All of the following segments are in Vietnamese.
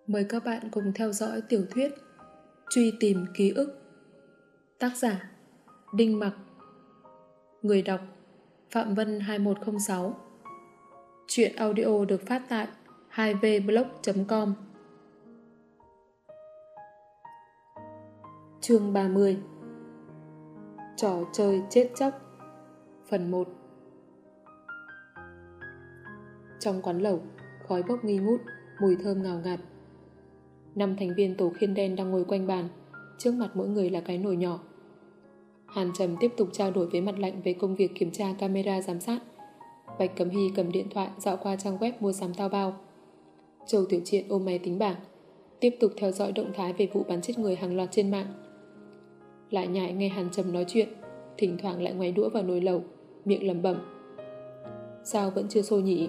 Mời các bạn cùng theo dõi tiểu thuyết Truy tìm ký ức. Tác giả Đinh Mặc. Người đọc Phạm Vân 2106. Truyện audio được phát tại 2vblog.com. Chương 30. Trò chơi chết chóc. Phần 1. Trong quán lẩu, khói bốc nghi ngút, mùi thơm ngào ngạt. 5 thành viên tổ khiên đen đang ngồi quanh bàn, trước mặt mỗi người là cái nồi nhỏ. Hàn Trầm tiếp tục trao đổi với Mặt Lạnh về công việc kiểm tra camera giám sát. Bạch Cẩm Hy cầm điện thoại dạo qua trang web mua sắm Taobao. Châu Tiểu Triện ôm máy tính bảng, tiếp tục theo dõi động thái về vụ bắn chết người hàng loạt trên mạng. Lại Nhại nghe Hàn Trầm nói chuyện, thỉnh thoảng lại ngoáy đũa vào nồi lẩu, miệng lẩm bẩm: sao vẫn chưa sôi nhỉ?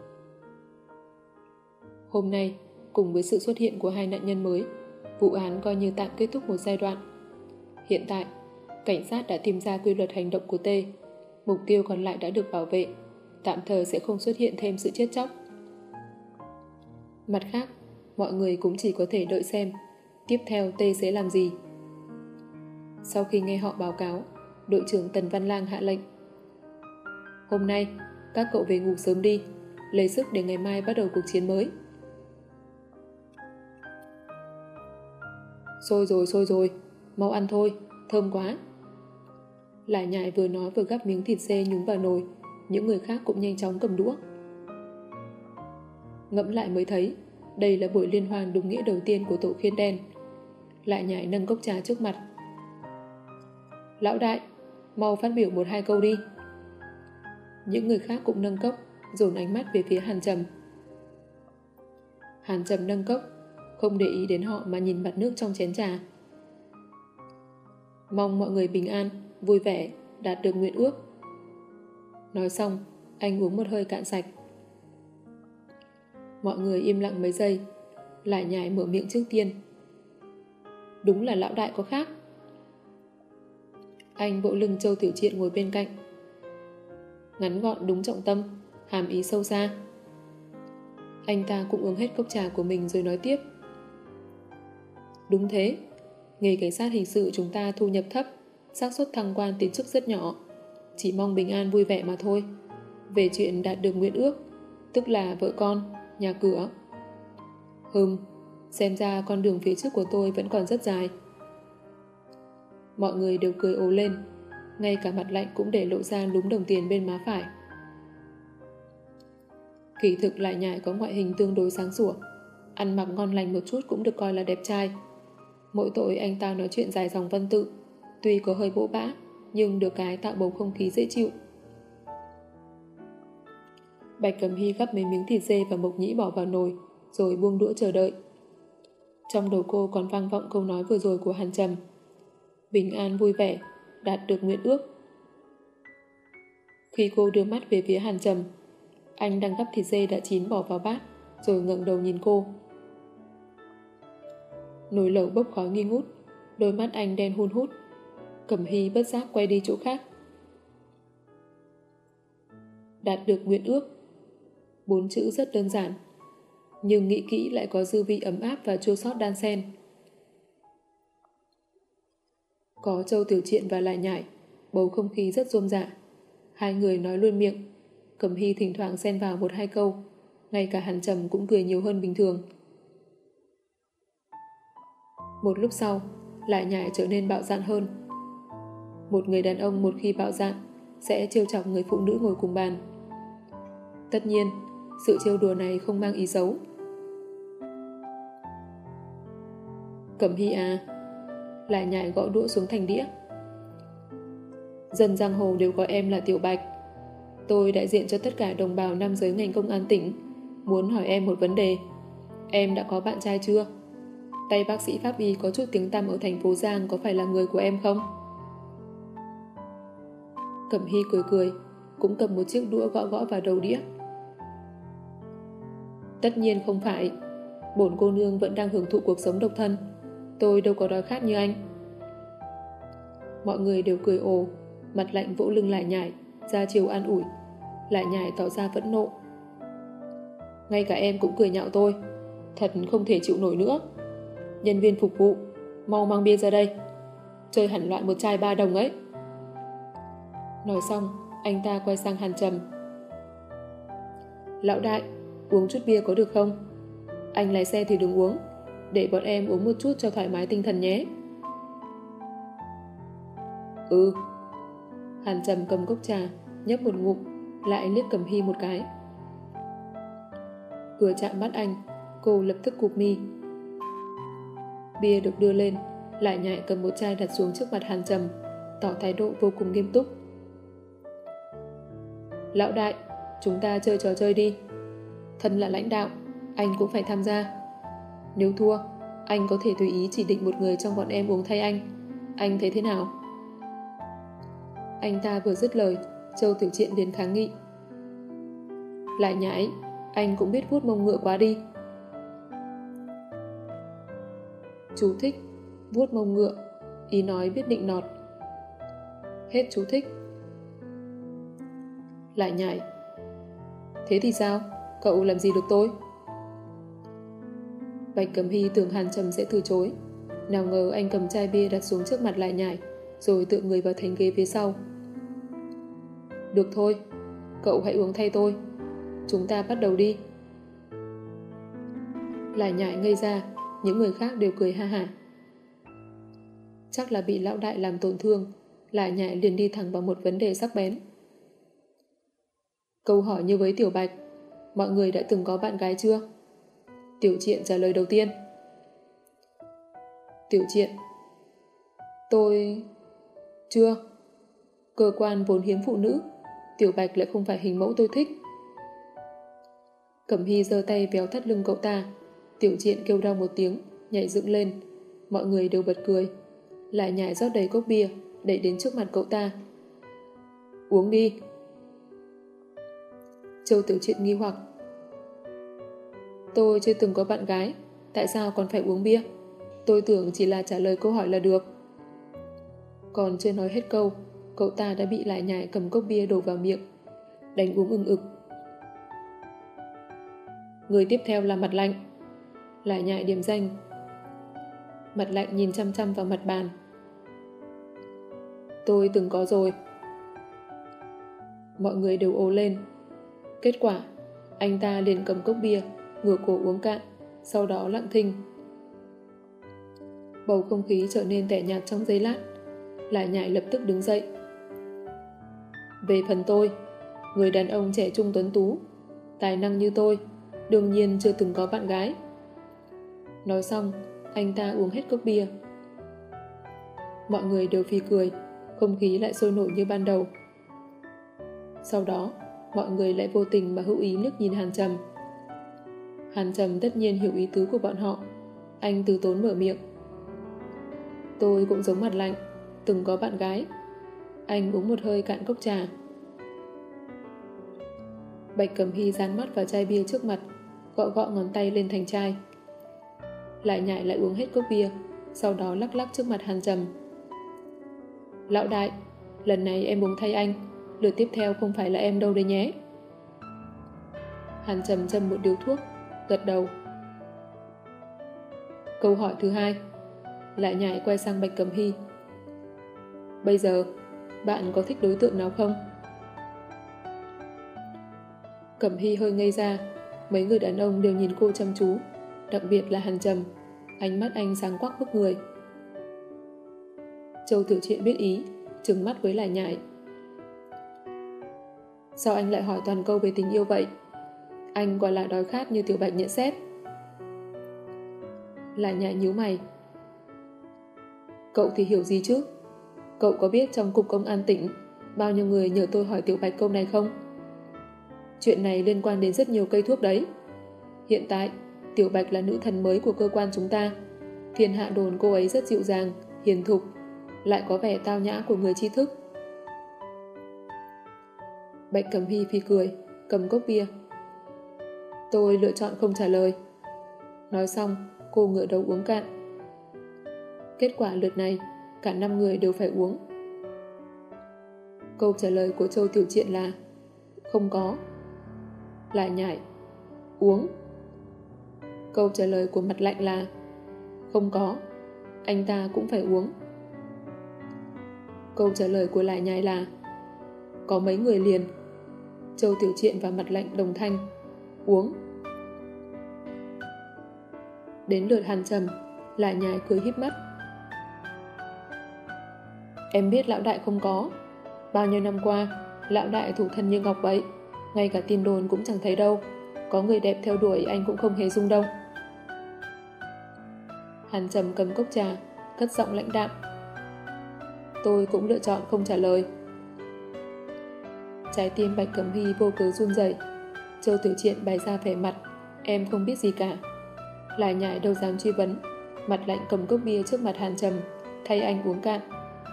Hôm nay, cùng với sự xuất hiện của 2 nạn nhân mới, vụ án coi như tạm kết thúc một giai đoạn. Hiện tại, cảnh sát đã tìm ra quy luật hành động của T. Mục tiêu còn lại đã được bảo vệ, tạm thời sẽ không xuất hiện thêm sự chết chóc. Mặt khác, mọi người cũng chỉ có thể đợi xem tiếp theo T sẽ làm gì. Sau khi nghe họ báo cáo, đội trưởng Tần Văn Lang hạ lệnh: hôm nay, các cậu về ngủ sớm đi, lấy sức để ngày mai bắt đầu cuộc chiến mới. Sôi rồi, mau ăn thôi, thơm quá. Lại Nhại vừa nói vừa gắp miếng thịt dê nhúng vào nồi, những người khác cũng nhanh chóng cầm đũa. Ngẫm lại mới thấy, đây là buổi liên hoan đúng nghĩa đầu tiên của tổ khiên đen. Lại Nhại nâng cốc trà trước mặt: lão đại, mau phát biểu 1-2 câu đi. Những người khác cũng nâng cốc, dồn ánh mắt về phía Hàn Trầm. Hàn Trầm nâng cốc, không để ý đến họ mà nhìn mặt nước trong chén trà. Mong mọi người bình an, vui vẻ, đạt được nguyện ước. Nói xong, anh uống một hơi cạn sạch. Mọi người im lặng mấy giây, Lại Nhại mở miệng trước tiên: đúng là lão đại có khác. Anh vỗ lưng Châu Tiểu Triện ngồi bên cạnh. Ngắn gọn đúng trọng tâm, hàm ý sâu xa. Anh ta cũng uống hết cốc trà của mình rồi nói tiếp: đúng thế, nghề cảnh sát hình sự chúng ta thu nhập thấp, xác suất thăng quan tiến chức rất nhỏ, chỉ mong bình an vui vẻ mà thôi. Về chuyện đạt được nguyện ước, tức là vợ con, nhà cửa, xem ra con đường phía trước của tôi vẫn còn rất dài. Mọi người đều cười ồ lên, ngay cả Mặt Lạnh cũng để lộ ra lúm đồng tiền bên má phải. Kỳ thực Lại Nhại có ngoại hình tương đối sáng sủa, ăn mặc ngon lành một chút cũng được coi là đẹp trai. Mỗi tội anh ta nói chuyện dài dòng văn tự, tuy có hơi bỗ bã, nhưng được cái tạo bầu không khí dễ chịu. Bạch Cẩm Hy gắp mấy miếng thịt dê và mộc nhĩ bỏ vào nồi, rồi buông đũa chờ đợi. Trong đầu cô còn vang vọng câu nói vừa rồi của Hàn Trầm: bình an vui vẻ, đạt được nguyện ước. Khi cô đưa mắt về phía Hàn Trầm, anh đang gắp thịt dê đã chín bỏ vào bát, rồi ngẩng đầu nhìn cô. Nồi lẩu bốc khói nghi ngút, đôi mắt anh đen hun hút. Cẩm Hy bất giác quay đi chỗ khác. Đạt được nguyện ước, 4 chữ rất đơn giản, nhưng nghĩ kỹ lại có dư vị ấm áp và chua xót đan xen. Có Châu Tiểu Triện và Lại Nhại, bầu không khí rất rôm rả. 2 người nói luôn miệng, Cẩm Hy thỉnh thoảng xen vào 1-2 câu, ngay cả Hàn Trầm cũng cười nhiều hơn bình thường. Một lúc sau, Lại Nhại trở nên bạo dạn hơn. Một người đàn ông một khi bạo dạn sẽ trêu chọc người phụ nữ ngồi cùng bàn. Tất nhiên, sự trêu đùa này không mang ý xấu. Cẩm Hy à, Lại Nhại gõ đũa xuống thành đĩa. Dân giang hồ đều gọi em là Tiểu Bạch. Tôi đại diện cho tất cả đồng bào nam giới ngành công an tỉnh, muốn hỏi em một vấn đề. Em đã có bạn trai chưa? Tay bác sĩ pháp y có chút tiếng tăm ở thành phố Giang có phải là người của em không? Cẩm Hy cười cười, cũng cầm một chiếc đũa gõ gõ vào đầu đĩa. Tất nhiên không phải. Bổn cô nương vẫn đang hưởng thụ cuộc sống độc thân. Tôi đâu có đói khát như anh. Mọi người đều cười ồ. Mặt Lạnh vỗ lưng Lại Nhại, ra chiều an ủi. Lại Nhại tỏ ra phẫn nộ. Ngay cả em cũng cười nhạo tôi. Thật không thể chịu nổi nữa. Nhân viên phục vụ, mau mang bia ra đây. Chơi hẳn loại một chai 3 đồng ấy. Nói xong, anh ta quay sang Hàn Trầm. Lão đại, uống chút bia có được không? Anh lái xe thì đừng uống, để bọn em uống một chút cho thoải mái tinh thần nhé. Ừ. Hàn Trầm cầm cốc trà, nhấp một ngụm, lại liếc Cẩm Hy một cái. Vừa chạm mắt anh, cô lập tức cụp mi. Bia được đưa lên, lại nhại cầm một chai đặt xuống trước mặt Hàn Trầm, tỏ thái độ vô cùng nghiêm túc. Lão đại, chúng ta chơi trò chơi đi. Thân là lãnh đạo, anh cũng phải tham gia. Nếu thua, anh có thể tùy ý chỉ định một người trong bọn em uống thay anh. Anh thấy thế nào? Anh ta vừa dứt lời, Châu Tiểu Triện liền kháng nghị. Lại nhãi, anh cũng biết vuốt mông ngựa quá đi. Chú thích, vuốt mông ngựa, ý nói biết định nọt. Hết chú thích. Lại nhảy. Thế thì sao? Cậu làm gì được tôi? Bạch Cẩm Hy tưởng Hàn Trầm sẽ từ chối. Nào ngờ anh cầm chai bia đặt xuống trước mặt lại nhảy, rồi tựa người vào thành ghế phía sau. Được thôi, cậu hãy uống thay tôi. Chúng ta bắt đầu đi. Lại nhảy ngây ra, những người khác đều cười ha hả. Chắc là bị lão đại làm tổn thương, lại nhảy liền đi thẳng vào một vấn đề sắc bén. Câu hỏi như với Tiểu Bạch, mọi người đã từng có bạn gái chưa? Tiểu Triện trả lời đầu tiên. Tiểu Triện: Tôi... chưa. Cơ quan vốn hiếm phụ nữ, Tiểu Bạch lại không phải hình mẫu tôi thích. Cẩm Hy giơ tay véo thắt lưng cậu ta. Tiểu Triện kêu đau một tiếng, nhảy dựng lên. Mọi người đều bật cười. Lại nhảy rót đầy cốc bia, đẩy đến trước mặt cậu ta. Uống đi. Châu Tiểu Triện nghi hoặc. Tôi chưa từng có bạn gái, tại sao còn phải uống bia? Tôi tưởng chỉ là trả lời câu hỏi là được. Còn chưa nói hết câu, cậu ta đã bị lại nhảy cầm cốc bia đổ vào miệng, đánh uống ưng ực. Người tiếp theo là Mặt Lạnh. Lại nhảy điểm danh. Mặt Lạnh nhìn chăm chăm vào mặt bàn. Tôi từng có rồi. Mọi người đều ồ lên. Kết quả, anh ta liền cầm cốc bia, ngửa cổ uống cạn, sau đó lặng thinh. Bầu không khí trở nên tẻ nhạt trong giây lát. Lại nhảy lập tức đứng dậy. Về phần tôi, người đàn ông trẻ trung tuấn tú, tài năng như tôi, đương nhiên chưa từng có bạn gái. Nói xong, anh ta uống hết cốc bia. Mọi người đều phì cười, không khí lại sôi nổi như ban đầu. Sau đó, mọi người lại vô tình mà hữu ý liếc nhìn Hàn Trầm. Hàn Trầm tất nhiên hiểu ý tứ của bọn họ. Anh từ tốn mở miệng. Tôi cũng giống Mặt Lạnh, từng có bạn gái. Anh uống một hơi cạn cốc trà. Bạch Cẩm Hy dán mắt vào chai bia trước mặt, gõ gõ ngón tay lên thành chai. Lại nhảy lại uống hết cốc bia, sau đó lắc lắc trước mặt Hàn Trầm. Lão đại, lần này em uống thay anh, lượt tiếp theo không phải là em đâu đấy nhé. Hàn Trầm châm một điếu thuốc, gật đầu. Câu hỏi thứ hai. Lại nhảy quay sang Bạch Cẩm Hy. Bây giờ, bạn có thích đối tượng nào không? Cẩm Hy hơi ngây ra. Mấy người đàn ông đều nhìn cô chăm chú, đặc biệt là Hàn Trầm. Ánh mắt anh sáng quắc bức người. Châu Tiểu Triện biết ý, trừng mắt với Lại nhảy. Sao anh lại hỏi toàn câu về tình yêu vậy? Anh quả là đói khát như Tiểu Bạch nhận xét. Lại nhảy nhíu mày. Cậu thì hiểu gì chứ? Cậu có biết trong cục công an tỉnh bao nhiêu người nhờ tôi hỏi Tiểu Bạch câu này không? Chuyện này liên quan đến rất nhiều cây thuốc đấy. Hiện tại, Tiểu Bạch là nữ thần mới của cơ quan chúng ta. Thiên hạ đồn cô ấy rất dịu dàng, hiền thục, lại có vẻ tao nhã của người tri thức. Bạch Cẩm Hy phì cười, cầm cốc bia. Tôi lựa chọn không trả lời. Nói xong, cô ngửa đầu uống cạn. Kết quả lượt này, cả 5 người đều phải uống. Câu trả lời của Châu Tiểu Triện là không có. Lại nhảy. Uống. Câu trả lời của Mặt Lạnh là không có, anh ta cũng phải uống. Câu trả lời của Lại Nhải là có mấy người liền. Châu Tiểu Triện và Mặt Lạnh đồng thanh uống. Đến lượt Hàn Trầm, Lại Nhải cười híp mắt. Em biết lão đại không có. Bao nhiêu năm qua, lão đại thủ thân như ngọc vậy. Ngay cả tin đồn cũng chẳng thấy đâu. Có người đẹp theo đuổi anh cũng không hề rung đâu. Hàn Trầm cầm cốc trà, cất giọng lãnh đạm. Tôi cũng lựa chọn không trả lời. Trái tim Bạch Cẩm Hy vô cớ run rẩy. Châu Tiểu Triện bày ra vẻ mặt em không biết gì cả. Lại Nhải đâu dám truy vấn. Mặt Lạnh cầm cốc bia trước mặt Hàn Trầm, thay anh uống cạn.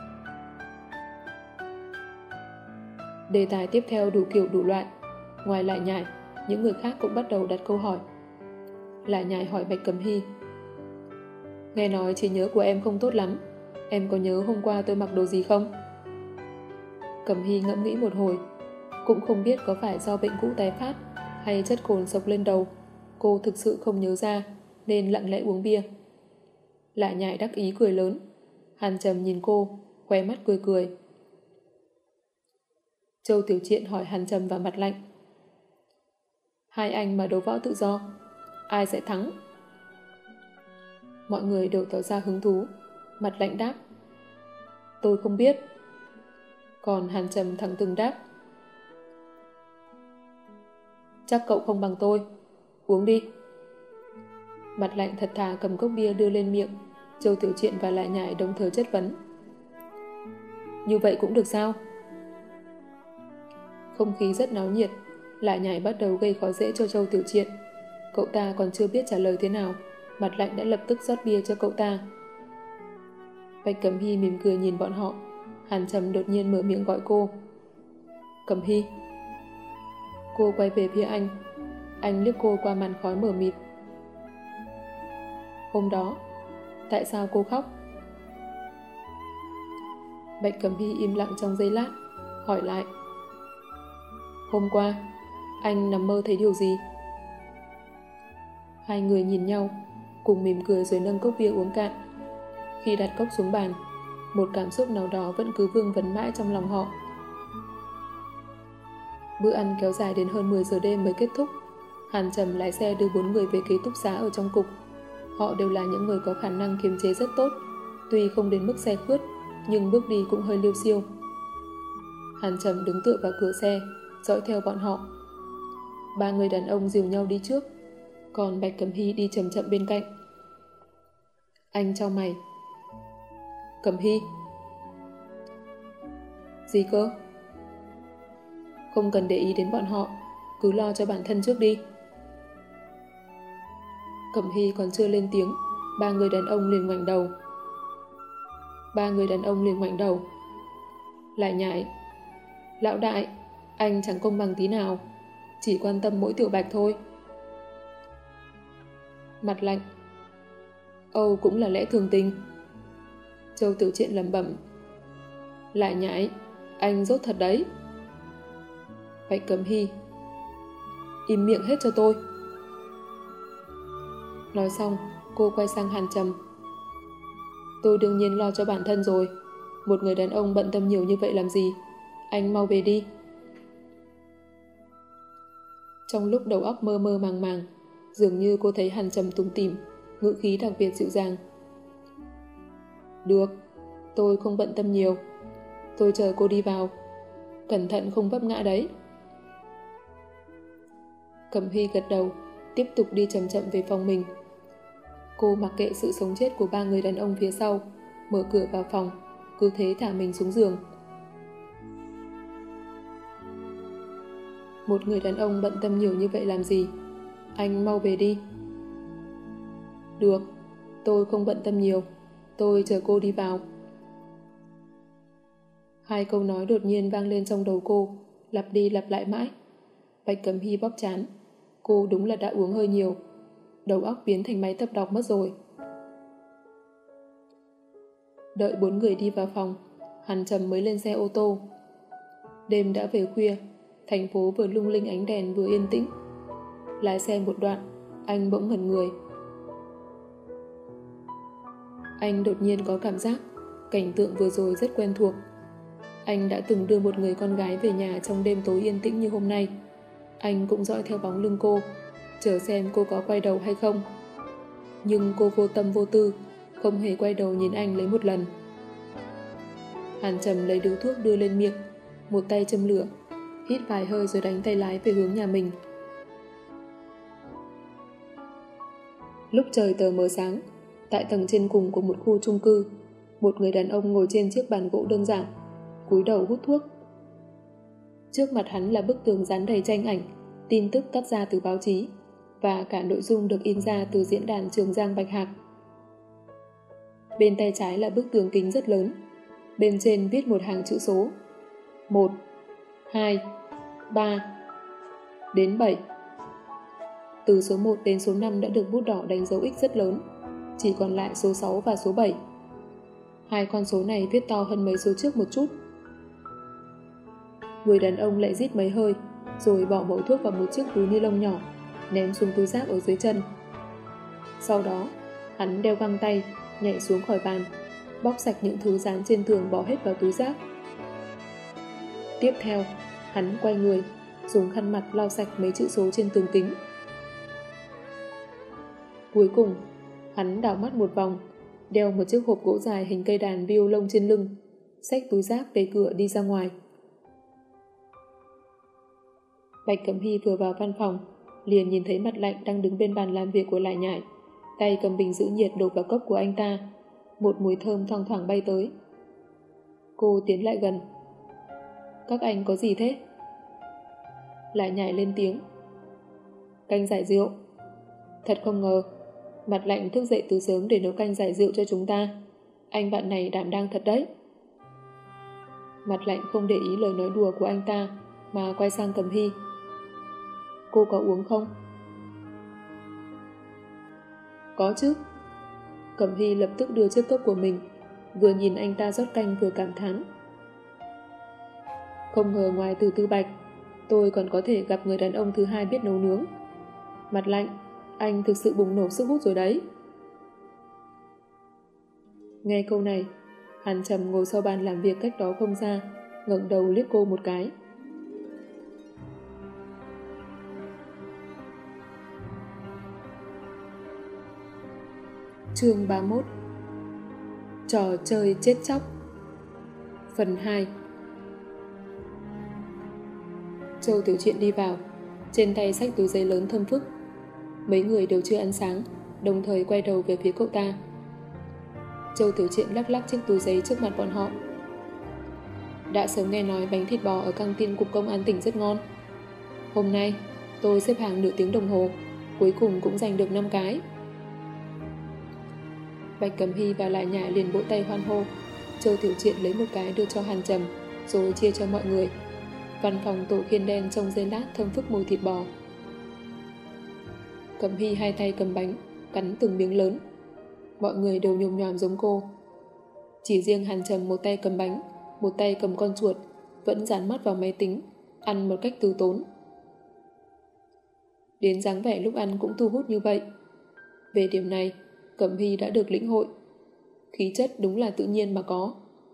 Đề tài tiếp theo đủ kiểu đủ loại. Ngoài Lại Nhải, những người khác cũng bắt đầu đặt câu hỏi. Lại Nhải hỏi Bạch Cẩm Hy. Nghe nói trí nhớ của em không tốt lắm. Em có nhớ hôm qua tôi mặc đồ gì không? Cẩm Hy ngẫm nghĩ một hồi. Cũng không biết có phải do bệnh cũ tái phát hay chất cồn sộc lên đầu. Cô thực sự không nhớ ra nên lặng lẽ uống bia. Lại Nhải đắc ý cười lớn. Hàn Trầm nhìn cô, khóe mắt cười cười. Châu Tiểu Triện hỏi Hàn Trầm và Mặt Lạnh. Hai anh mà đấu võ tự do, ai sẽ thắng? Mọi người đều tỏ ra hứng thú. Mặt Lạnh đáp. Tôi không biết. Còn Hàn Trầm thẳng thừng đáp. Chắc cậu không bằng tôi. Uống đi. Mặt Lạnh thật thà cầm cốc bia đưa lên miệng. Châu Tiểu Triện và Lại Nhải đồng thời chất vấn. Như vậy cũng được sao? Không khí rất náo nhiệt. Lại Nhải bắt đầu gây khó dễ cho Châu Tiểu Triện. Cậu ta còn chưa biết trả lời thế nào, Mặt Lạnh đã lập tức rót bia cho cậu ta. Bạch Cẩm Hy mỉm cười nhìn bọn họ. Hàn Trầm đột nhiên mở miệng gọi cô. Cẩm Hy. Cô quay về phía anh. Anh liếc cô qua màn khói mờ mịt. Hôm đó, tại sao cô khóc? Bạch Cẩm Hy im lặng trong giây lát, hỏi lại. Hôm qua, anh nằm mơ thấy điều gì? Hai người nhìn nhau, cùng mỉm cười rồi nâng cốc bia uống cạn. Khi đặt cốc xuống bàn, một cảm xúc nào đó vẫn cứ vương vấn mãi trong lòng họ. Bữa ăn kéo dài đến hơn 10 giờ đêm mới kết thúc. Hàn Trầm lái xe đưa 4 người về ký túc xá ở trong cục. Họ đều là những người có khả năng kiềm chế rất tốt. Tuy không đến mức xe khướt, nhưng bước đi cũng hơi liêu xiêu. Hàn Trầm đứng tựa vào cửa xe, dõi theo bọn họ. Ba người đàn ông dìu nhau đi trước, còn Bạch Cẩm Hy đi chậm chậm bên cạnh. Anh chau mày. Cẩm Hy. Gì cơ? Không cần để ý đến bọn họ, cứ lo cho bản thân trước đi. Cẩm Hy còn chưa lên tiếng, ba người đàn ông liền ngoảnh đầu. Lại Nhải. Lão đại, anh chẳng công bằng tí nào, chỉ quan tâm mỗi Tiểu Bạch thôi. Mặt Lạnh. Âu cũng là lẽ thường tình. Châu Tiểu Triện lẩm bẩm. Lại Nhải, anh dốt thật đấy. Bạch Cẩm Hy. Im miệng hết cho tôi. Nói xong, cô quay sang Hàn Trầm. Tôi đương nhiên lo cho bản thân rồi. Một người đàn ông bận tâm nhiều như vậy làm gì? Anh mau về đi. Trong lúc đầu óc mơ mơ màng màng, dường như cô thấy Hàn Trầm tủm tỉm, ngữ khí đặc biệt dịu dàng. Được, tôi không bận tâm nhiều. Tôi chờ cô đi vào. Cẩn thận không vấp ngã đấy. Cẩm Hy gật đầu, tiếp tục đi chậm chậm về phòng mình. Cô mặc kệ sự sống chết của ba người đàn ông phía sau, mở cửa vào phòng, cứ thế thả mình xuống giường. Một người đàn ông bận tâm nhiều như vậy làm gì? Anh mau về đi. Được, tôi không bận tâm nhiều. Tôi chờ cô đi vào. Hai câu nói đột nhiên vang lên trong đầu cô, lặp đi lặp lại mãi. Bạch Cẩm Hy bóp trán. Cô đúng là đã uống hơi nhiều. Đầu óc biến thành máy tập đọc mất rồi. Đợi 4 người đi vào phòng, Hàn Trầm mới lên xe ô tô. Đêm đã về khuya, thành phố vừa lung linh ánh đèn vừa yên tĩnh. Lái xe một đoạn, anh bỗng ngẩn người, Anh đột nhiên có cảm giác cảnh tượng vừa rồi rất quen thuộc. Anh đã từng đưa một người con gái về nhà trong đêm tối yên tĩnh như hôm nay. Anh cũng dõi theo bóng lưng cô, chờ xem cô có quay đầu hay không. Nhưng cô vô tâm vô tư, không hề quay đầu nhìn anh lấy một lần. Hàn Trầm lấy điếu thuốc đưa lên miệng, một tay châm lửa, hít vài hơi rồi đánh tay lái về hướng nhà mình. Lúc trời tờ mờ sáng, tại tầng trên cùng của một khu chung cư, một người đàn ông ngồi trên chiếc bàn gỗ đơn giản, cúi đầu hút thuốc. Trước mặt hắn là bức tường dán đầy tranh ảnh, tin tức cắt ra từ báo chí và cả nội dung được in ra từ diễn đàn Trường Giang Bạch Hạc. Bên tay trái là bức tường kính rất lớn, bên trên viết một hàng chữ số 1, 2, 3 đến 7. Từ số 1 đến số 5 đã được bút đỏ đánh dấu X rất lớn, chỉ còn lại số 6 và số 7. Hai con số này viết to hơn mấy số trước một chút. Người đàn ông lại rít mấy hơi, rồi bỏ mẩu thuốc vào một chiếc túi ni lông nhỏ, ném xuống túi rác ở dưới chân. Sau đó, hắn đeo găng tay, nhảy xuống khỏi bàn, bóc sạch những thứ dán trên tường bỏ hết vào túi rác. Tiếp theo, hắn quay người, dùng khăn mặt lau sạch mấy chữ số trên tường kính. Cuối cùng, hắn đảo mắt một vòng, đeo một chiếc hộp gỗ dài hình cây đàn violon trên lưng, xách túi rác đẩy cửa đi ra ngoài. Bạch Cẩm Hy vừa vào văn phòng, liền nhìn thấy Mặt Lạnh đang đứng bên bàn làm việc của Lại Nhải, tay cầm bình giữ nhiệt đổ vào cốc của anh ta. Một mùi thơm thoang thoảng bay tới. Cô tiến lại gần. Các anh có gì thế? Lại Nhải lên tiếng. Canh giải rượu. Thật không ngờ, Mặt Lạnh thức dậy từ sớm để nấu canh giải rượu cho chúng ta. Anh bạn này đảm đang thật đấy. Mặt Lạnh không để ý lời nói đùa của anh ta, mà quay sang Cẩm Hy. Cô có uống không? Có chứ. Cẩm Hy lập tức đưa chiếc cốc của mình, vừa nhìn anh ta rót canh vừa cảm thán. Không ngờ ngoài Từ Tư Bạch, tôi còn có thể gặp người đàn ông thứ hai biết nấu nướng. Mặt Lạnh, anh thực sự bùng nổ sức hút rồi đấy. Nghe câu này, Hàn Trầm ngồi sau bàn làm việc cách đó không xa, ngẩng đầu liếc cô một cái. Chương 31 Trò chơi chết chóc. Phần 2. Châu Tiểu Triện đi vào, trên tay xách túi giấy lớn thơm phức. Mấy người đều chưa ăn sáng, đồng thời quay đầu về phía cậu ta. Châu Tiểu Triện lắc lắc chiếc túi giấy trước mặt bọn họ. Đã sớm nghe nói bánh thịt bò ở căng tin cục công an tỉnh rất ngon. Hôm nay, tôi xếp hàng nửa tiếng đồng hồ, cuối cùng cũng giành được 5 cái. Bạch Cẩm Hy và Lại Nhải liền vỗ tay hoan hô. Châu Tiểu Triện lấy một cái đưa cho Hàn Trầm, rồi chia cho mọi người. Văn phòng Tổ Khiên Đen trong giây lát thơm phức mùi thịt bò. Cẩm Hy hai tay cầm bánh, cắn từng miếng lớn. Mọi người đều nhồm nhòm giống cô. Chỉ riêng Hàn Trầm một tay cầm bánh, một tay cầm con chuột, vẫn dán mắt vào máy tính, ăn một cách từ tốn. Đến dáng vẻ lúc ăn cũng thu hút như vậy. Về điểm này, Cẩm Hy đã được lĩnh hội. Khí chất đúng là tự nhiên mà có.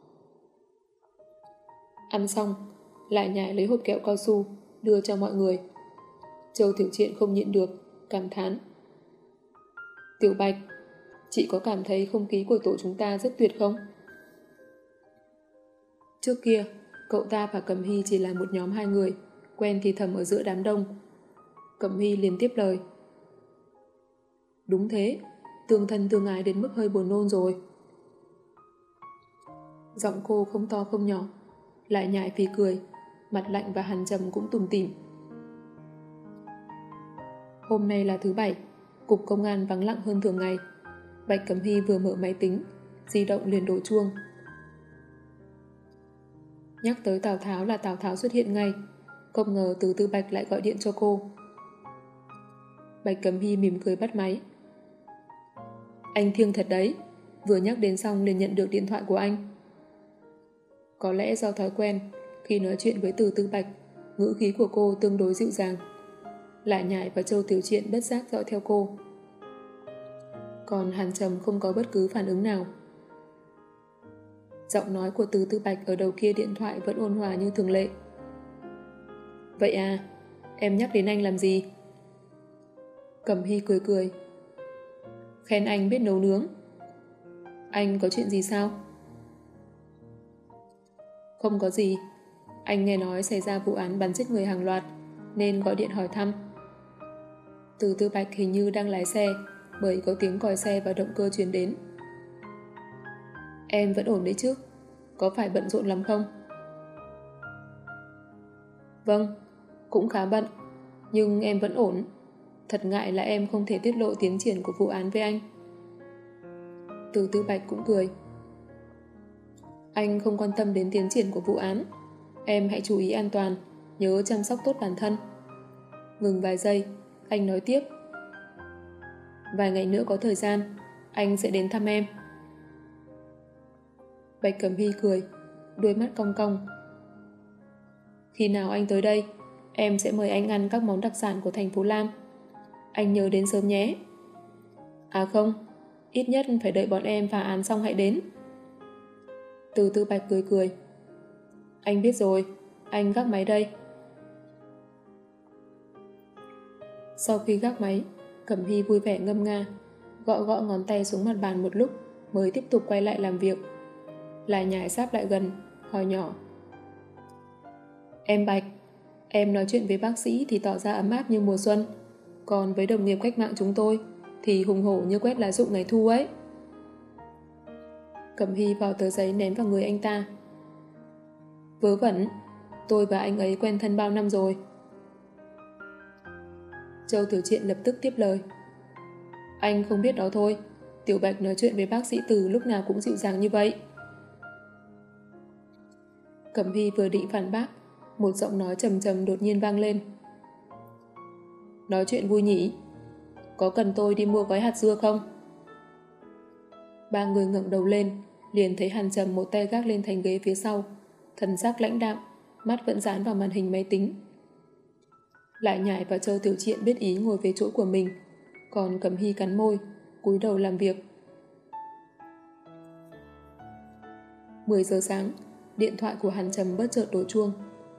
Ăn xong, Lại Nhải lấy hộp kẹo cao su đưa cho mọi người. Châu Tiểu Triện không nhịn được, cảm thán. Tiểu Bạch, chị có cảm thấy không khí của tổ chúng ta rất tuyệt không? Trước kia, cậu ta và Cẩm Hy chỉ là một nhóm hai người, quen thì thầm ở giữa đám đông. Cẩm Hy liền tiếp lời. Đúng thế, tương thân tương ái đến mức hơi buồn nôn rồi. Giọng cô không to không nhỏ, Lại Nhải phì cười, Mặt Lạnh và Hàn Trầm cũng tủm tỉm. Hôm nay là thứ Bảy, cục công an vắng lặng hơn thường ngày. Bạch Cẩm Hy vừa mở máy tính, di động liền đổ chuông. Nhắc tới Tào Tháo là Tào Tháo xuất hiện ngay, không ngờ Từ Tư Bạch lại gọi điện cho cô. Bạch Cẩm Hy mỉm cười bắt máy. Anh thiêng thật đấy, vừa nhắc đến xong liền nhận được điện thoại của anh. Có lẽ do thói quen, khi nói chuyện với Từ Tư Bạch, ngữ khí của cô tương đối dịu dàng. Lại Nhải và Châu Tiểu Triện bất giác dõi theo cô. Còn Hàn Trầm không có bất cứ phản ứng nào. Giọng nói của Từ Tư Bạch ở đầu kia điện thoại vẫn ôn hòa như thường lệ. Vậy à, em nhắc đến anh làm gì? Cẩm Hy cười cười. Khen anh biết nấu nướng. Anh có chuyện gì sao? Không có gì. Anh nghe nói xảy ra vụ án bắn chết người hàng loạt nên gọi điện hỏi thăm. Từ Tư Bạch hình như đang lái xe bởi có tiếng còi xe và động cơ truyền đến. Em vẫn ổn đấy chứ? Có phải bận rộn lắm không? Vâng, cũng khá bận, nhưng em vẫn ổn. Thật ngại là em không thể tiết lộ tiến triển của vụ án với anh. Từ Tư Bạch cũng cười. Anh không quan tâm đến tiến triển của vụ án. Em hãy chú ý an toàn, nhớ chăm sóc tốt bản thân. Ngừng vài giây, anh nói tiếp. Vài ngày nữa có thời gian, anh sẽ đến thăm em. Bạch Cẩm Hy cười, đôi mắt cong cong. Khi nào anh tới đây, em sẽ mời anh ăn các món đặc sản của thành phố Lam. Anh nhớ đến sớm nhé. À không, ít nhất phải đợi bọn em phá án xong hãy đến. Từ Tư Bạch cười cười. Anh biết rồi, anh gác máy đây. Sau khi gác máy, Cẩm Hy vui vẻ ngâm nga, gõ gõ ngón tay xuống mặt bàn một lúc mới tiếp tục quay lại làm việc. Lại nhảy sáp lại gần, hỏi nhỏ. Em Bạch, em nói chuyện với bác sĩ thì tỏ ra ấm áp như mùa xuân, còn với đồng nghiệp cách mạng chúng tôi thì hùng hổ như quét lá rụng ngày thu ấy. Cẩm Hy vào tờ giấy ném vào người anh ta. Vớ vẩn, tôi và anh ấy quen thân bao năm rồi. Châu Tiểu Triện lập tức tiếp lời. Anh không biết đó thôi, Tiểu Bạch nói chuyện với bác sĩ Từ lúc nào cũng dịu dàng như vậy. Cẩm Hy vừa định phản bác, một giọng nói trầm trầm đột nhiên vang lên. Nói chuyện vui nhỉ? Có cần tôi đi mua gói hạt dưa không? Ba người ngẩng đầu lên, liền thấy Hàn Trầm một tay gác lên thành ghế phía sau, thần sắc lãnh đạm, mắt vẫn dán vào màn hình máy tính. Lại Nhải và Châu Tiểu Triện biết ý ngồi về chỗ của mình, còn Cẩm Hy cắn môi, cúi đầu làm việc. 10 giờ sáng, điện thoại của Hàn Trầm bất chợt đổ chuông.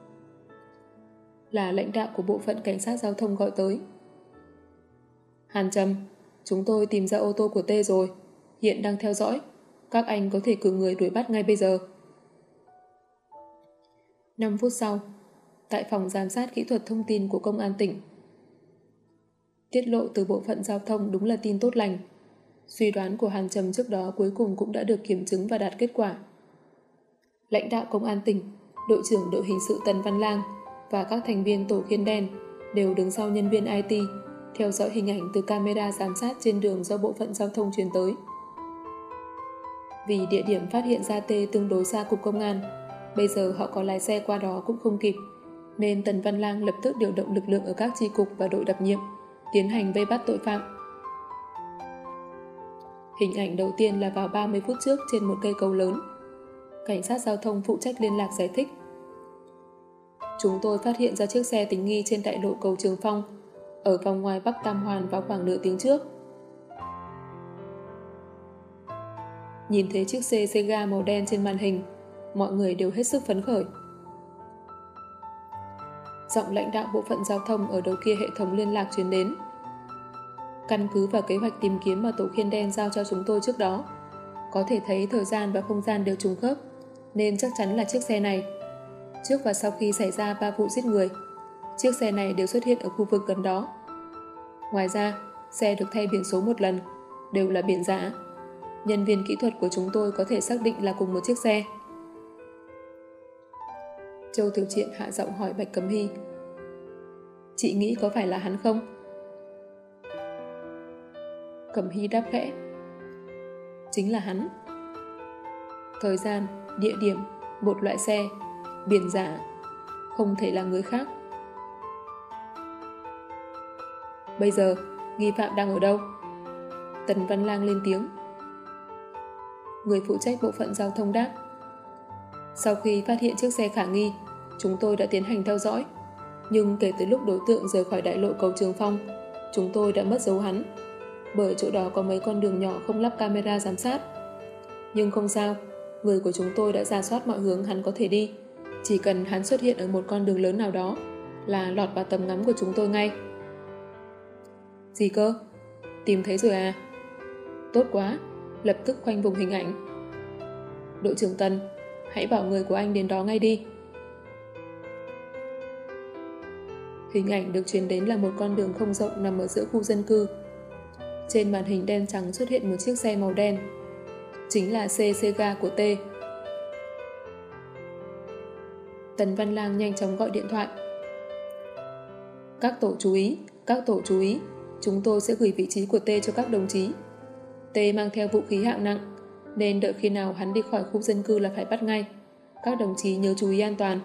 Là lãnh đạo của bộ phận cảnh sát giao thông gọi tới. Hàn Trầm, chúng tôi tìm ra ô tô của T rồi, hiện đang theo dõi. Các anh có thể cử người đuổi bắt ngay bây giờ. 5 phút sau, tại phòng giám sát kỹ thuật thông tin của công an tỉnh. Tiết lộ từ bộ phận giao thông đúng là tin tốt lành. Suy đoán của Hàn Trầm trước đó cuối cùng cũng đã được kiểm chứng và đạt kết quả. Lãnh đạo công an tỉnh, đội trưởng đội hình sự Tần Văn Lang và các thành viên tổ khiên đen đều đứng sau nhân viên IT theo dõi hình ảnh từ camera giám sát trên đường do bộ phận giao thông truyền tới. Vì địa điểm phát hiện ra T tương đối xa cục công an, bây giờ họ có lái xe qua đó cũng không kịp, nên Tần Văn Lang lập tức điều động lực lượng ở các chi cục và đội đặc nhiệm tiến hành vây bắt tội phạm. Hình ảnh đầu tiên là vào 30 phút trước trên một cây cầu lớn. Cảnh sát giao thông phụ trách liên lạc giải thích. Chúng tôi phát hiện ra chiếc xe tình nghi trên đại lộ cầu Trường Phong, ở vòng ngoài Bắc Tam Hoàn vào khoảng nửa tiếng trước. Nhìn thấy chiếc xe Sega màu đen trên màn hình, mọi người đều hết sức phấn khởi. Giọng lãnh đạo bộ phận giao thông ở đầu kia hệ thống liên lạc truyền đến. Căn cứ vào kế hoạch tìm kiếm mà tổ khiên đen giao cho chúng tôi trước đó, có thể thấy thời gian và không gian đều trùng khớp, nên chắc chắn là chiếc xe này. Trước và sau khi xảy ra 3 vụ giết người, chiếc xe này đều xuất hiện ở khu vực gần đó. Ngoài ra, xe được thay biển số một lần, đều là biển giả. Nhân viên kỹ thuật của chúng tôi có thể xác định là cùng một chiếc xe. Châu Tiểu Triện hạ giọng hỏi Bạch Cẩm Hy. Chị nghĩ có phải là hắn không? Cẩm Hy đáp khẽ. Chính là hắn. Thời gian, địa điểm, một loại xe, biển giả, không thể là người khác. Bây giờ, nghi phạm đang ở đâu? Tần Văn Lang lên tiếng. Người phụ trách bộ phận giao thông đáp. Sau khi phát hiện chiếc xe khả nghi, chúng tôi đã tiến hành theo dõi. Nhưng kể từ lúc đối tượng rời khỏi đại lộ cầu Trường Phong, chúng tôi đã mất dấu hắn. bởi chỗ đó có mấy con đường nhỏ không lắp camera giám sát. Nhưng không sao, người của chúng tôi đã rà soát mọi hướng hắn có thể đi. Chỉ cần hắn xuất hiện ở một con đường lớn nào đó là lọt vào tầm ngắm của chúng tôi ngay. Gì cơ? Tìm thấy rồi à? Tốt quá, lập tức khoanh vùng hình ảnh. Đội trưởng Tần, hãy bảo người của anh đến đó ngay đi. Hình ảnh được truyền đến là một con đường không rộng nằm ở giữa khu dân cư. Trên màn hình đen trắng xuất hiện một chiếc xe màu đen. Chính là xe Sega của T. Tần Văn Lang nhanh chóng gọi điện thoại. Các tổ chú ý, chúng tôi sẽ gửi vị trí của T cho các đồng chí. T mang theo vũ khí hạng nặng, nên đợi khi nào hắn đi khỏi khu dân cư là phải bắt ngay. Các đồng chí nhớ chú ý an toàn.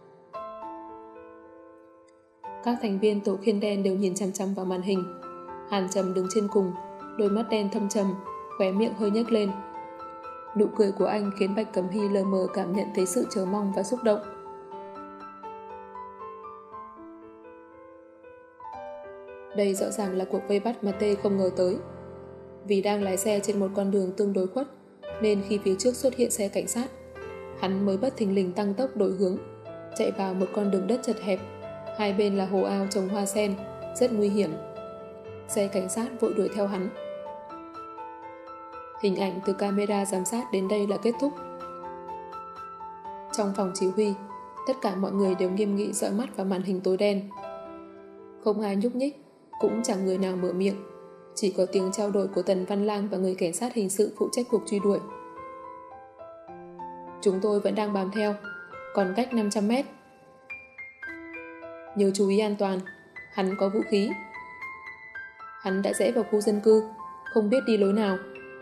Các thành viên tổ khiên đen đều nhìn chằm chằm vào màn hình. Hàn Trầm đứng trên cùng, đôi mắt đen thâm trầm, khóe miệng hơi nhếch lên. Nụ cười của anh khiến Bạch Cẩm Hy lờ mờ cảm nhận thấy sự chờ mong và xúc động. Đây rõ ràng là cuộc vây bắt mà T không ngờ tới. Vì đang lái xe trên một con đường tương đối khuất, nên khi phía trước xuất hiện xe cảnh sát, hắn mới bất thình lình tăng tốc đổi hướng, chạy vào một con đường đất chật hẹp. Hai bên là hồ ao trồng hoa sen, rất nguy hiểm. Xe cảnh sát vội đuổi theo hắn. Hình ảnh từ camera giám sát đến đây là kết thúc. Trong phòng chỉ huy, tất cả mọi người đều nghiêm nghị dõi mắt vào màn hình tối đen. Không ai nhúc nhích, cũng chẳng người nào mở miệng. Chỉ có tiếng trao đổi của Tần Văn Lang và người cảnh sát hình sự phụ trách cuộc truy đuổi. Chúng tôi vẫn đang bám theo, còn cách 500 mét. Nhớ chú ý an toàn, hắn có vũ khí. Hắn đã rẽ vào khu dân cư, không biết đi lối nào.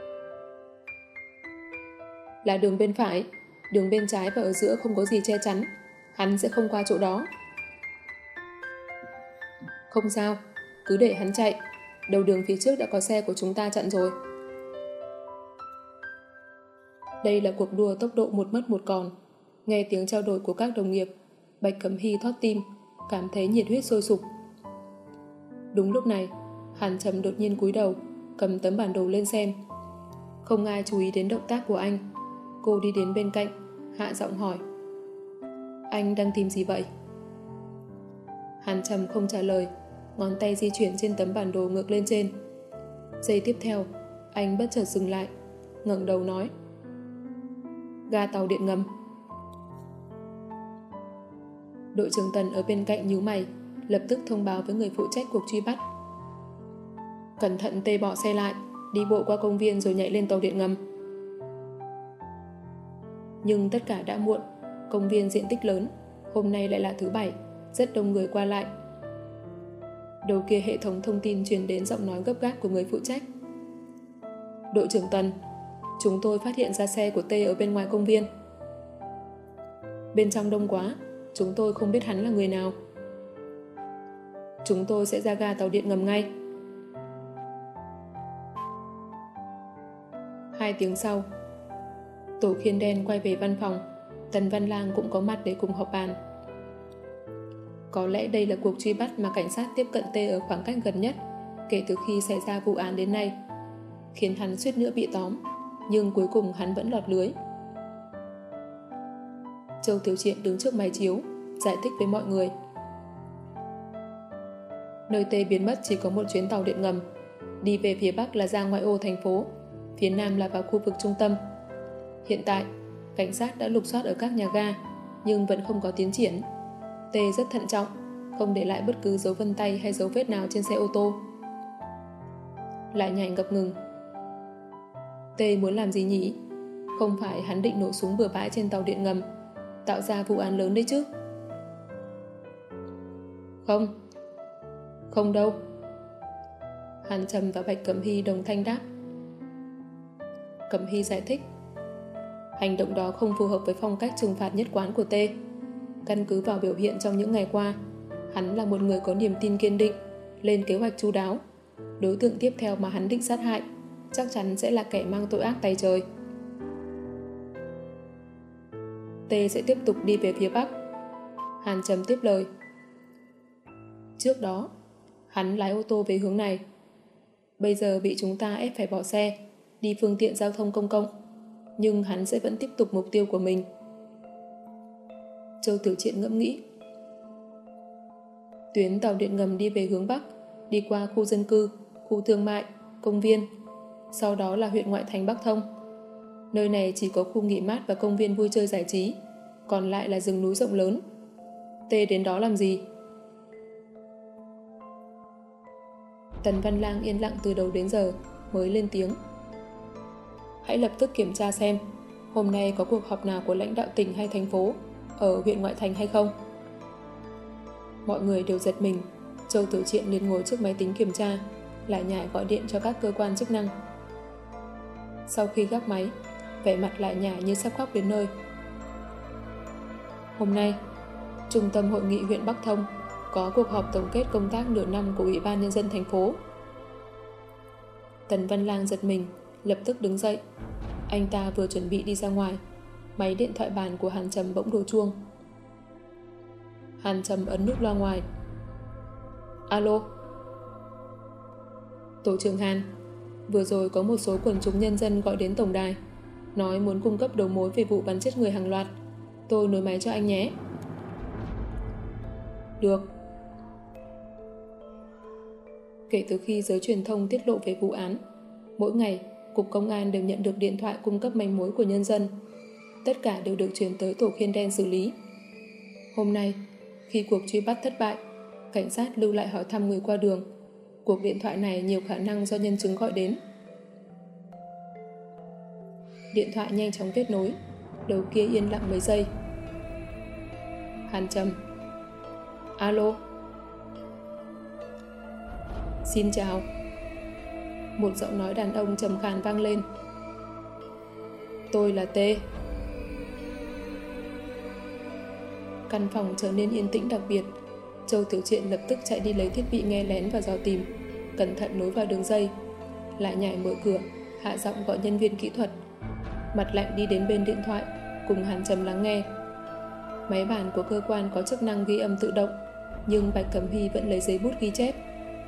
Là đường bên phải, đường bên trái và ở giữa không có gì che chắn. Hắn sẽ không qua chỗ đó. Không sao, cứ để hắn chạy. Đầu đường phía trước đã có xe của chúng ta chặn rồi. Đây là cuộc đua tốc độ một mất một còn. Nghe tiếng trao đổi của các đồng nghiệp, Bạch Cẩm Hy thót tim, cảm thấy nhiệt huyết sôi sục. Đúng lúc này, Hàn Trầm đột nhiên cúi đầu, cầm tấm bản đồ lên xem. Không ai chú ý đến động tác của anh. Cô đi đến bên cạnh, hạ giọng hỏi. Anh đang tìm gì vậy? Hàn Trầm không trả lời, ngón tay di chuyển trên tấm bản đồ ngược lên trên. Giây tiếp theo, anh bất chợt dừng lại, ngẩng đầu nói. Ga tàu điện ngầm. Đội trưởng Tần ở bên cạnh nhíu mày, lập tức thông báo với người phụ trách cuộc truy bắt. Cẩn thận Tê bỏ xe lại, đi bộ qua công viên rồi nhảy lên tàu điện ngầm. Nhưng tất cả đã muộn. Công viên diện tích lớn, hôm nay lại là thứ Bảy, rất đông người qua lại. Đầu kia hệ thống thông tin truyền đến giọng nói gấp gáp của người phụ trách. Đội trưởng Tần, chúng tôi phát hiện ra xe của T ở bên ngoài công viên. Bên trong đông quá, chúng tôi không biết hắn là người nào. Chúng tôi sẽ ra ga tàu điện ngầm ngay. 2 tiếng sau, tổ khiên đen quay về văn phòng. Tần Văn Lang cũng có mặt để cùng họp bàn. Có lẽ đây là cuộc truy bắt mà cảnh sát tiếp cận T ở khoảng cách gần nhất kể từ khi xảy ra vụ án đến nay, khiến hắn suýt nữa bị tóm, nhưng cuối cùng hắn vẫn lọt lưới. Châu Tiểu Triện đứng trước máy chiếu, giải thích với mọi người. Nơi T biến mất chỉ có một chuyến tàu điện ngầm, đi về phía Bắc là ra ngoại ô thành phố, phía Nam là vào khu vực trung tâm. Hiện tại, cảnh sát đã lục soát ở các nhà ga, nhưng vẫn không có tiến triển. T rất thận trọng, không để lại bất cứ dấu vân tay hay dấu vết nào trên xe ô tô. Lại nhảy ngập ngừng. T muốn làm gì nhỉ? Không phải hắn định nổ súng bừa bãi trên tàu điện ngầm, tạo ra vụ án lớn đấy chứ? Không. Không đâu. Hàn Trầm và Bạch Cẩm Hy đồng thanh đáp. Cẩm Hy giải thích. Hành động đó không phù hợp với phong cách trừng phạt nhất quán của T. Căn cứ vào biểu hiện trong những ngày qua, hắn là một người có niềm tin kiên định, lên kế hoạch chu đáo. Đối tượng tiếp theo mà hắn định sát hại chắc chắn sẽ là kẻ mang tội ác tày trời. T sẽ tiếp tục đi về phía Bắc. Hàn Trầm tiếp lời. Trước đó, hắn lái ô tô về hướng này. Bây giờ bị chúng ta ép phải bỏ xe, đi phương tiện giao thông công cộng, nhưng hắn sẽ vẫn tiếp tục mục tiêu của mình. Châu Tiểu Triện ngẫm nghĩ. Tuyến tàu điện ngầm đi về hướng Bắc, đi qua khu dân cư, khu thương mại, công viên, sau đó là huyện ngoại thành Bắc Thông. Nơi này chỉ có khu nghỉ mát và công viên vui chơi giải trí, còn lại là rừng núi rộng lớn. Tê đến đó làm gì? Tần Văn Lang yên lặng từ đầu đến giờ mới lên tiếng. Hãy lập tức kiểm tra xem hôm nay có cuộc họp nào của lãnh đạo tỉnh hay thành phố ở huyện ngoại thành hay không. Mọi người đều giật mình. Châu Tiểu Triện liền ngồi trước máy tính kiểm tra, lại nhải gọi điện cho các cơ quan chức năng. Sau khi gác máy, vẻ mặt lại nhải như sắp khóc đến nơi. Hôm nay, Trung tâm Hội nghị huyện Bắc Thông có cuộc họp tổng kết công tác nửa năm của Ủy ban Nhân dân thành phố. Tần Văn Lang giật mình, lập tức đứng dậy. Anh ta vừa chuẩn bị đi ra ngoài, máy điện thoại bàn của Hàn Trầm bỗng đổ chuông. Hàn Trầm ấn nút loa ngoài. Alo. Tổ trưởng Hàn, vừa rồi có một số quần chúng nhân dân gọi đến tổng đài, nói muốn cung cấp đầu mối về vụ bắn chết người hàng loạt. Tôi nối máy cho anh nhé. Được. Kể từ khi giới truyền thông tiết lộ về vụ án, mỗi ngày, Cục Công an đều nhận được điện thoại cung cấp manh mối của nhân dân. Tất cả đều được chuyển tới tổ khiên đen xử lý. Hôm nay, khi cuộc truy bắt thất bại, cảnh sát lưu lại hỏi thăm người qua đường. Cuộc điện thoại này nhiều khả năng do nhân chứng gọi đến. Điện thoại nhanh chóng kết nối, đầu kia yên lặng mấy giây. Hàn Trầm. Alo. Xin chào. Một giọng nói đàn ông trầm khàn vang lên. Tôi là T. Căn phòng trở nên yên tĩnh đặc biệt. Châu Tiểu Triện lập tức chạy đi lấy thiết bị nghe lén và dò tìm, cẩn thận nối vào đường dây, lại nhảy mở cửa, hạ giọng gọi nhân viên kỹ thuật. Mặt lạnh đi đến bên điện thoại, cùng Hàn Trầm lắng nghe. Máy bàn của cơ quan có chức năng ghi âm tự động, nhưng Bạch Cẩm Hy vẫn lấy giấy bút ghi chép.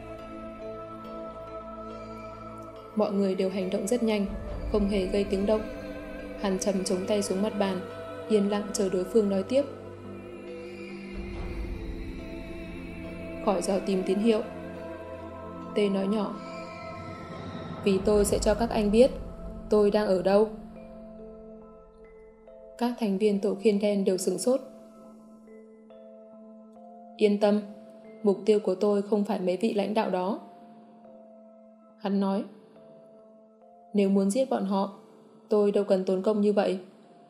Mọi người đều hành động rất nhanh, không hề gây tiếng động. Hàn Trầm chống tay xuống mặt bàn, yên lặng chờ đối phương nói tiếp. Khỏi dò tìm tín hiệu. T nói nhỏ. Vì tôi sẽ cho các anh biết tôi đang ở đâu. Các thành viên tổ khiên đen đều sửng sốt. Yên tâm, mục tiêu của tôi không phải mấy vị lãnh đạo đó. Hắn nói. Nếu muốn giết bọn họ, tôi đâu cần tốn công như vậy.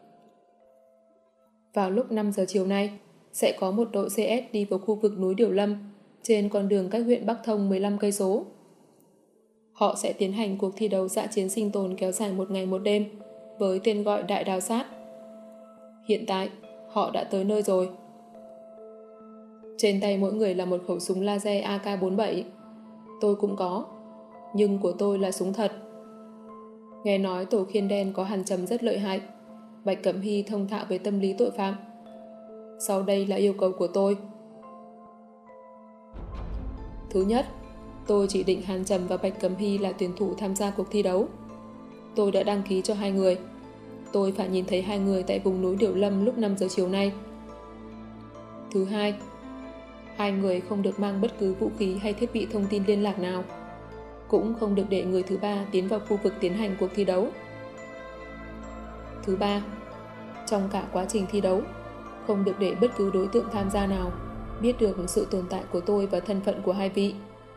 Vào lúc 5 giờ chiều nay, sẽ có một đội CS đi vào khu vực núi Điều Lâm, trên con đường cách huyện Bắc Thông 15 cây số. Họ sẽ tiến hành cuộc thi đấu dã chiến sinh tồn kéo dài 1 ngày 1 đêm với tên gọi Đại Đào Sát. Hiện tại, họ đã tới nơi rồi. Trên tay mỗi người là một khẩu súng laser AK-47. Tôi cũng có, nhưng của tôi là súng thật. Nghe nói tổ khiên đen có Hàn Trầm rất lợi hại. Bạch Cẩm Hy thông thạo về tâm lý tội phạm. Sau đây là yêu cầu của tôi. Thứ nhất, tôi chỉ định Hàn Trầm và Bạch Cẩm Hy là tuyển thủ tham gia cuộc thi đấu. Tôi đã đăng ký cho 2 người. Tôi phải nhìn thấy 2 người tại vùng núi Điều Lâm lúc 5 giờ chiều nay. Thứ hai, 2 người không được mang bất cứ vũ khí hay thiết bị thông tin liên lạc nào. Cũng không được để người thứ ba tiến vào khu vực tiến hành cuộc thi đấu. Thứ ba, trong cả quá trình thi đấu, không được để bất cứ đối tượng tham gia nào biết được sự tồn tại của tôi và thân phận của 2 vị.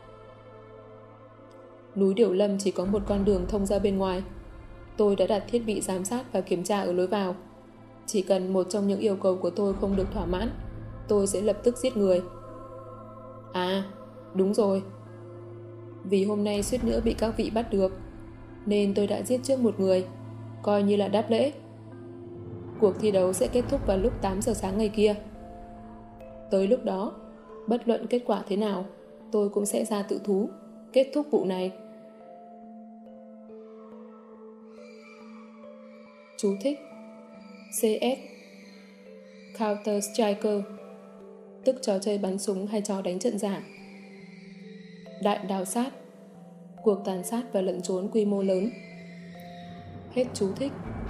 Núi Điều Lâm chỉ có một con đường thông ra bên ngoài. Tôi đã đặt thiết bị giám sát và kiểm tra ở lối vào. Chỉ cần một trong những yêu cầu của tôi không được thỏa mãn, tôi sẽ lập tức giết người. À, đúng rồi. Vì hôm nay suýt nữa bị các vị bắt được, nên tôi đã giết trước một người, coi như là đáp lễ. Cuộc thi đấu sẽ kết thúc vào lúc 8 giờ sáng ngày kia. Tới lúc đó, bất luận kết quả thế nào, tôi cũng sẽ ra tự thú, kết thúc vụ này. Chú thích: CS Counter Striker, tức trò chơi bắn súng hay trò đánh trận giả. Đại Đào Sát, cuộc tàn sát và lẩn trốn quy mô lớn. Hết chú thích.